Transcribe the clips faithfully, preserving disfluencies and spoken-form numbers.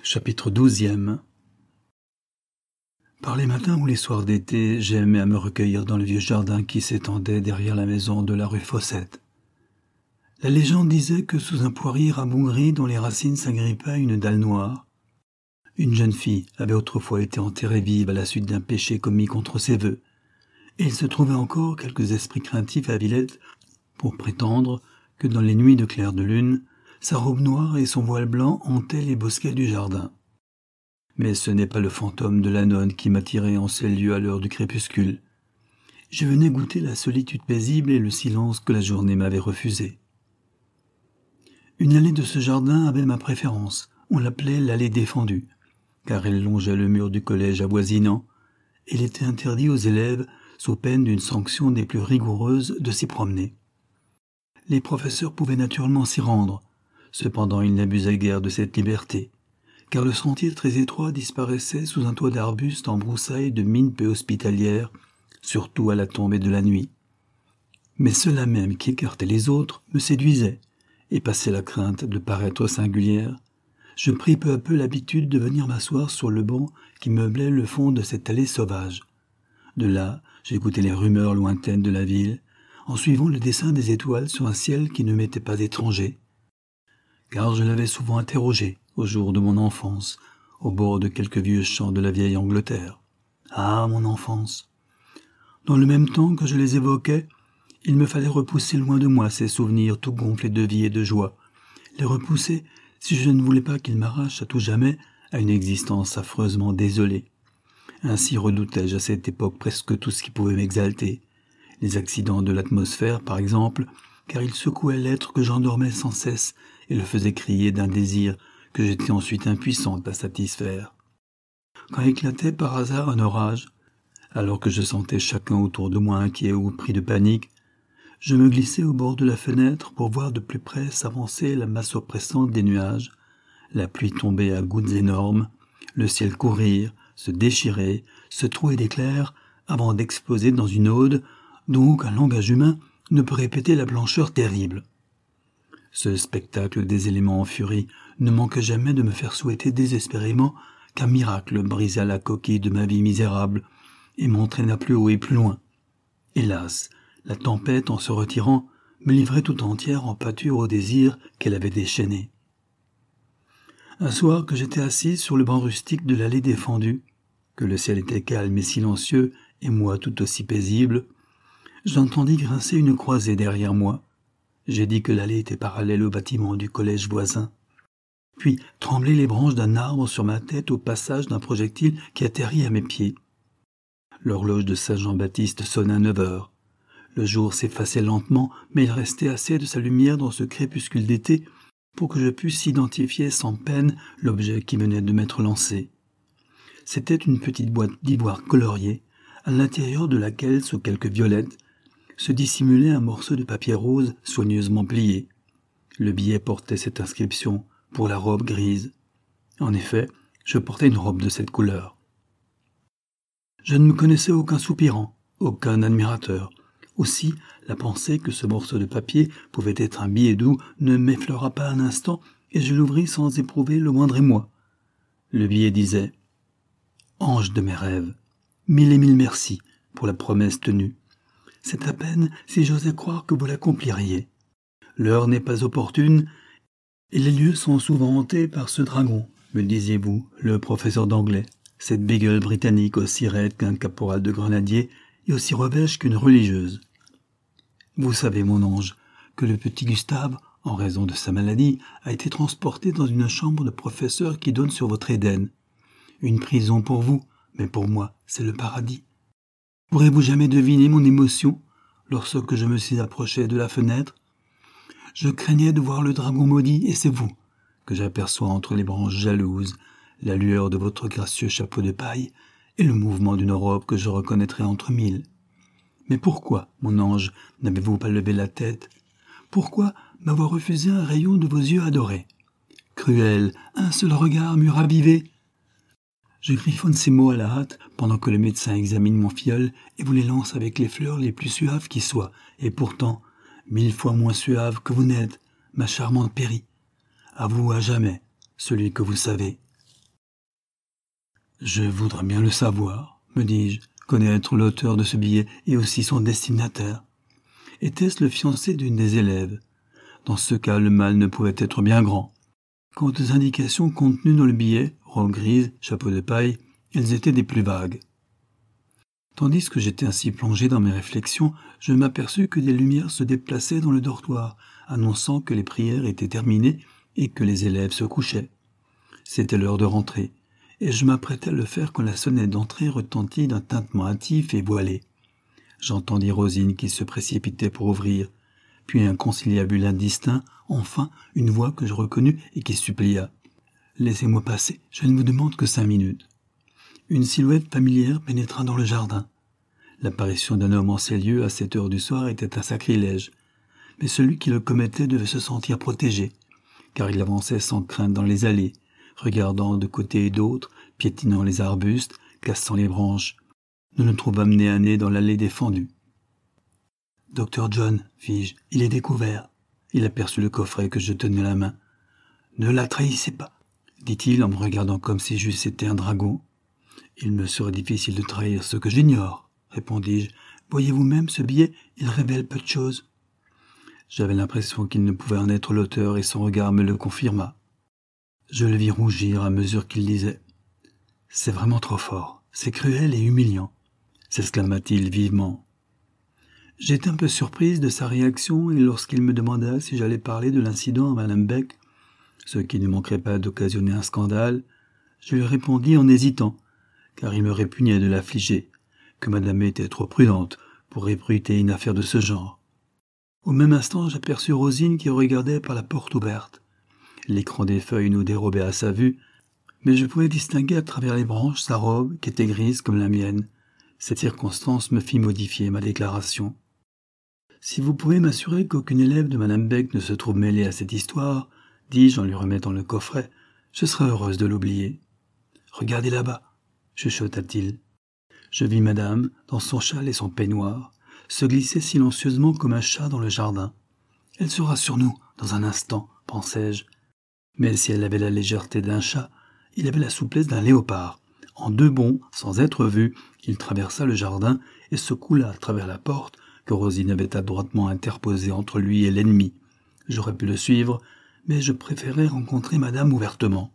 Chapitre douzième. Par les matins ou les soirs d'été, j'aimais à me recueillir dans le vieux jardin qui s'étendait derrière la maison de la rue Fossette. La légende disait que sous un poirier rabougri dont les racines s'agrippaient à une dalle noire, une jeune fille avait autrefois été enterrée vive à la suite d'un péché commis contre ses vœux, et il se trouvait encore quelques esprits craintifs à Villette pour prétendre que dans les nuits de clair de lune, sa robe noire et son voile blanc hantaient les bosquets du jardin. Mais ce n'est pas le fantôme de la nonne qui m'attirait en ces lieux à l'heure du crépuscule. Je venais goûter la solitude paisible et le silence que la journée m'avait refusé. Une allée de ce jardin avait ma préférence. On l'appelait l'allée défendue, car elle longeait le mur du collège avoisinant, et il était interdit aux élèves, sous peine d'une sanction des plus rigoureuses, de s'y promener. Les professeurs pouvaient naturellement s'y rendre, cependant ils n'abusaient guère de cette liberté, car le sentier très étroit disparaissait sous un toit d'arbustes en broussailles de mine peu hospitalière, surtout à la tombée de la nuit. Mais ceux-là même qui écartaient les autres me séduisaient, et passait la crainte de paraître singulière, je pris peu à peu l'habitude de venir m'asseoir sur le banc qui meublait le fond de cette allée sauvage. De là, j'écoutais les rumeurs lointaines de la ville, en suivant le dessin des étoiles sur un ciel qui ne m'était pas étranger, car je l'avais souvent interrogé, au jour de mon enfance, au bord de quelques vieux champs de la vieille Angleterre. Ah, mon enfance! Dans le même temps que je les évoquais, il me fallait repousser loin de moi ces souvenirs tout gonflés de vie et de joie, les repousser si je ne voulais pas qu'ils m'arrachent à tout jamais à une existence affreusement désolée. Ainsi redoutais-je à cette époque presque tout ce qui pouvait m'exalter, les accidents de l'atmosphère par exemple, car ils secouaient l'être que j'endormais sans cesse et le faisaient crier d'un désir que j'étais ensuite impuissante à satisfaire. Quand éclatait par hasard un orage, alors que je sentais chacun autour de moi inquiet ou pris de panique, je me glissais au bord de la fenêtre pour voir de plus près s'avancer la masse oppressante des nuages, la pluie tomber à gouttes énormes, le ciel courir, se déchirer, se trouer d'éclairs avant d'exploser dans une ode dont aucun langage humain ne peut répéter la blancheur terrible. Ce spectacle des éléments en furie ne manque jamais de me faire souhaiter désespérément qu'un miracle brisa la coquille de ma vie misérable et m'entraîna plus haut et plus loin. Hélas, la tempête, en se retirant, me livrait tout entière en pâture au désir qu'elle avait déchaîné. Un soir que j'étais assis sur le banc rustique de l'allée défendue, que le ciel était calme et silencieux, et moi tout aussi paisible, j'entendis grincer une croisée derrière moi. J'ai dit que l'allée était parallèle au bâtiment du collège voisin. Puis tremblaient les branches d'un arbre sur ma tête au passage d'un projectile qui atterrit à mes pieds. L'horloge de Saint-Jean-Baptiste sonna neuf heures. Le jour s'effaçait lentement, mais il restait assez de sa lumière dans ce crépuscule d'été pour que je puisse identifier sans peine l'objet qui venait de m'être lancé. C'était une petite boîte d'ivoire coloriée, à l'intérieur de laquelle, sous quelques violettes, se dissimulait un morceau de papier rose soigneusement plié. Le billet portait cette inscription « Pour la robe grise ». En effet, je portais une robe de cette couleur. Je ne me connaissais aucun soupirant, aucun admirateur. Aussi, la pensée que ce morceau de papier pouvait être un billet doux ne m'effleura pas un instant et je l'ouvris sans éprouver le moindre émoi. Le billet disait « Ange de mes rêves, mille et mille merci pour la promesse tenue. C'est à peine si j'osais croire que vous l'accompliriez. L'heure n'est pas opportune et les lieux sont souvent hantés par ce dragon, me disiez-vous, le professeur d'anglais, cette bégueule britannique aussi raide qu'un caporal de grenadier et aussi revêche qu'une religieuse. Vous savez, mon ange, que le petit Gustave, en raison de sa maladie, a été transporté dans une chambre de professeur qui donne sur votre Éden. Une prison pour vous, mais pour moi, c'est le paradis. Pourrez-vous jamais deviner mon émotion lorsque je me suis approché de la fenêtre? Je craignais de voir le dragon maudit, et c'est vous que j'aperçois entre les branches jalouses, la lueur de votre gracieux chapeau de paille et le mouvement d'une robe que je reconnaîtrais entre mille. Mais pourquoi, mon ange, n'avez-vous pas levé la tête? Pourquoi m'avoir refusé un rayon de vos yeux adorés? Cruel, un seul regard m'eût ravivé. Je griffonne ces mots à la hâte pendant que le médecin examine mon filleul et vous les lance avec les fleurs les plus suaves qui soient, et pourtant, mille fois moins suaves que vous n'êtes, ma charmante Péri. À vous à jamais, celui que vous savez. Je voudrais bien le savoir, me dis-je, connaître l'auteur de ce billet et aussi son destinataire. Était-ce le fiancé d'une des élèves? Dans ce cas, le mal ne pouvait être bien grand. Quant aux indications contenues dans le billet, robe grise, chapeau de paille, elles étaient des plus vagues. Tandis que j'étais ainsi plongé dans mes réflexions, je m'aperçus que des lumières se déplaçaient dans le dortoir, annonçant que les prières étaient terminées et que les élèves se couchaient. C'était l'heure de rentrer, et je m'apprêtais à le faire quand la sonnette d'entrée retentit d'un tintement hâtif et voilé. J'entendis Rosine qui se précipitait pour ouvrir, puis un conciliabule indistinct, enfin une voix que je reconnus et qui supplia. « Laissez-moi passer, je ne vous demande que cinq minutes. » Une silhouette familière pénétra dans le jardin. L'apparition d'un homme en ces lieux à cette heure du soir était un sacrilège, mais celui qui le commettait devait se sentir protégé, car il avançait sans crainte dans les allées, regardant de côté et d'autre, piétinant les arbustes, cassant les branches. Nous nous trouvâmes nez à nez dans l'allée défendue. « Docteur John, fis-je, il est découvert. » Il aperçut le coffret que je tenais à la main. « Ne la trahissez pas, » dit-il en me regardant comme si j'eusse été un dragon. « Il me serait difficile de trahir ce que j'ignore, » répondis-je. « Voyez-vous même ce billet, il révèle peu de choses. » J'avais l'impression qu'il ne pouvait en être l'auteur et son regard me le confirma. Je le vis rougir à mesure qu'il lisait. « C'est vraiment trop fort, c'est cruel et humiliant, » s'exclama-t-il vivement. J'étais un peu surprise de sa réaction et lorsqu'il me demanda si j'allais parler de l'incident à Madame Beck, ce qui ne manquerait pas d'occasionner un scandale, je lui répondis en hésitant, car il me répugnait de l'affliger, que Madame était trop prudente pour ébruiter une affaire de ce genre. Au même instant, j'aperçus Rosine qui regardait par la porte ouverte. L'écran des feuilles nous dérobait à sa vue, mais je pouvais distinguer à travers les branches sa robe qui était grise comme la mienne. Cette circonstance me fit modifier ma déclaration. « Si vous pouvez m'assurer qu'aucune élève de Madame Beck ne se trouve mêlée à cette histoire, dis-je en lui remettant le coffret, je serai heureuse de l'oublier. »« Regardez là-bas, » chuchota-t-il. Je vis Madame, dans son châle et son peignoir, se glisser silencieusement comme un chat dans le jardin. « Elle sera sur nous, dans un instant, pensai-je. » Mais si elle avait la légèreté d'un chat, il avait la souplesse d'un léopard. En deux bonds, sans être vu, il traversa le jardin et se coula à travers la porte que Rosine avait adroitement interposée entre lui et l'ennemi. J'aurais pu le suivre, mais je préférais rencontrer Madame ouvertement.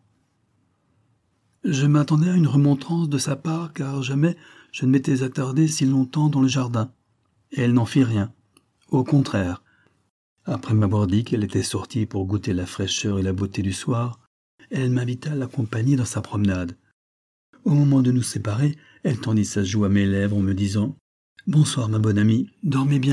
Je m'attendais à une remontrance de sa part, car jamais je ne m'étais attardé si longtemps dans le jardin. Et elle n'en fit rien. Au contraire, après m'avoir dit qu'elle était sortie pour goûter la fraîcheur et la beauté du soir, elle m'invita à l'accompagner dans sa promenade. Au moment de nous séparer, elle tendit sa joue à mes lèvres en me disant « Bonsoir, ma bonne amie, dormez bien. »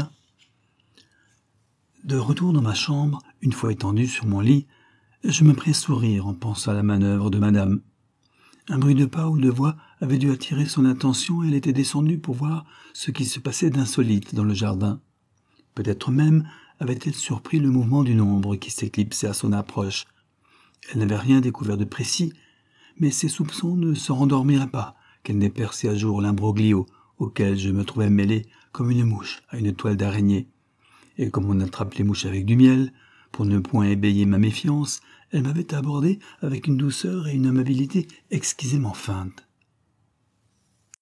De retour dans ma chambre, une fois étendu sur mon lit, je me pris à sourire en pensant à la manœuvre de Madame. Un bruit de pas ou de voix avait dû attirer son attention et elle était descendue pour voir ce qui se passait d'insolite dans le jardin. Peut-être même avait-elle surpris le mouvement d'une ombre qui s'éclipsait à son approche. Elle n'avait rien découvert de précis, mais ses soupçons ne se rendormiraient pas qu'elle n'ait percé à jour l'imbroglio auquel je me trouvais mêlé comme une mouche à une toile d'araignée. Et comme on attrape les mouches avec du miel, pour ne point éveiller ma méfiance, elle m'avait abordé avec une douceur et une amabilité exquisément feintes.